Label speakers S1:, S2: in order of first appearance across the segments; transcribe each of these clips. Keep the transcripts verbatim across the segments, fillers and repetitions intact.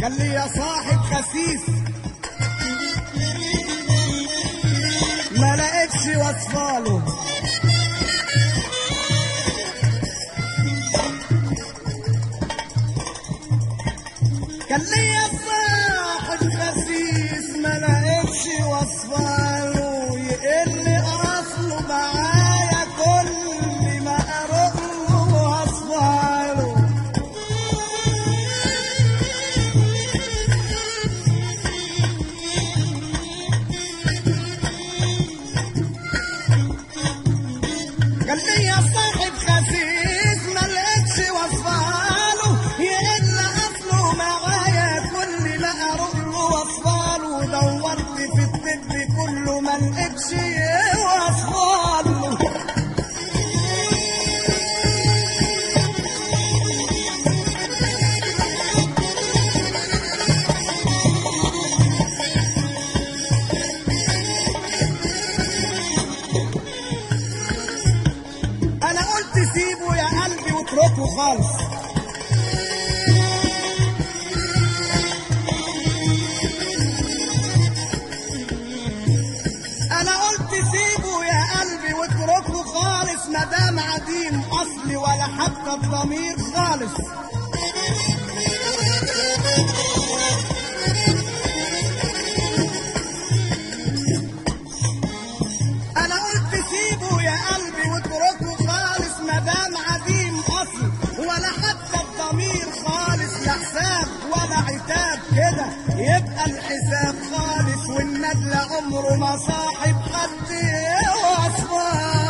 S1: قال لي يا صاحب خسيس ما لقيتش وصفاله، قال لي يا صاحب خسيس ما لقيتش وصفاله، يقل اصله معايا كل ما اروح له اصفاله. قال لي يا صاحب خسيس ما لقيتش وصفاله، يقل اصله معايا كل ما اروح له وصفاله. دورت في الطب كله ما لقيتش وصفاله. انا قلت سيبه يا قلبي واتركه خالص، انا قلت سيبه يا قلبي واتركه خالص، مدام عديم اصلي ولا حتى الضمير خالص. انا قلت سيبه يا قلبي واتركه خالص، مدام عديم اصل ولا حتى الضمير خالص. لا حساب ولا عتاب كده يبقى الحساب خالص، والندل عمره ما صاحب حد وصفاله.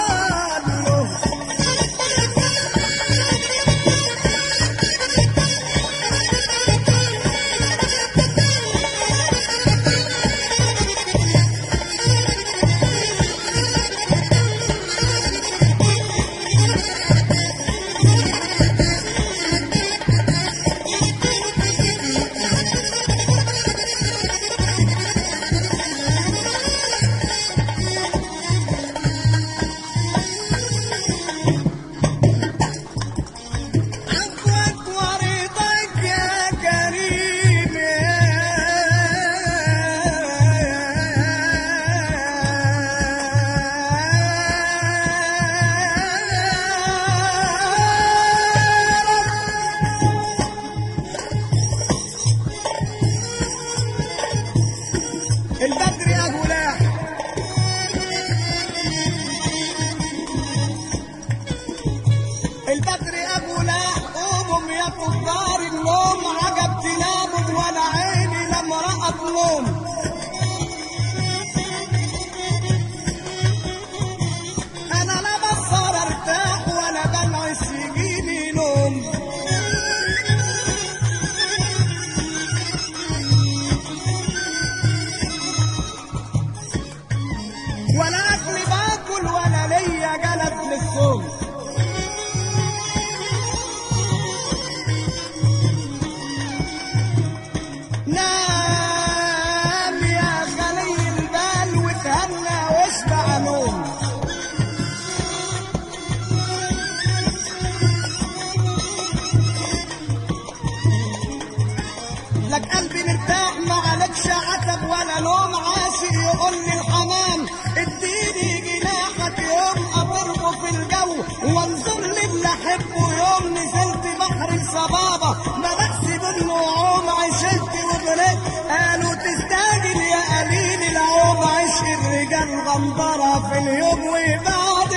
S1: البدر يا جلاح البدر يا جلاح قوموا يا كفار النوم، عجب تناموا وانا عيني لما رأت نوم. انا لا بصر ارتاح ولا بنعس يجيني نوم. ولا اكل باكل ولا ليا جلد للصوم. نام يا خلي البال وتهنى واشبع نوم. لك قلبي مرتاح ما عليكش عتب ولا نوم. عاشق يقول لي الحمام اديني جناحك يوم اطرقه في الجو، وانظر لي اللي احبه يوم نزلت بحر الصبابه بدأت بالنعوم. عشت وبريت قالوا تستاجل يا قليل العوم، عشق الرجال غندره في اليوم وبعد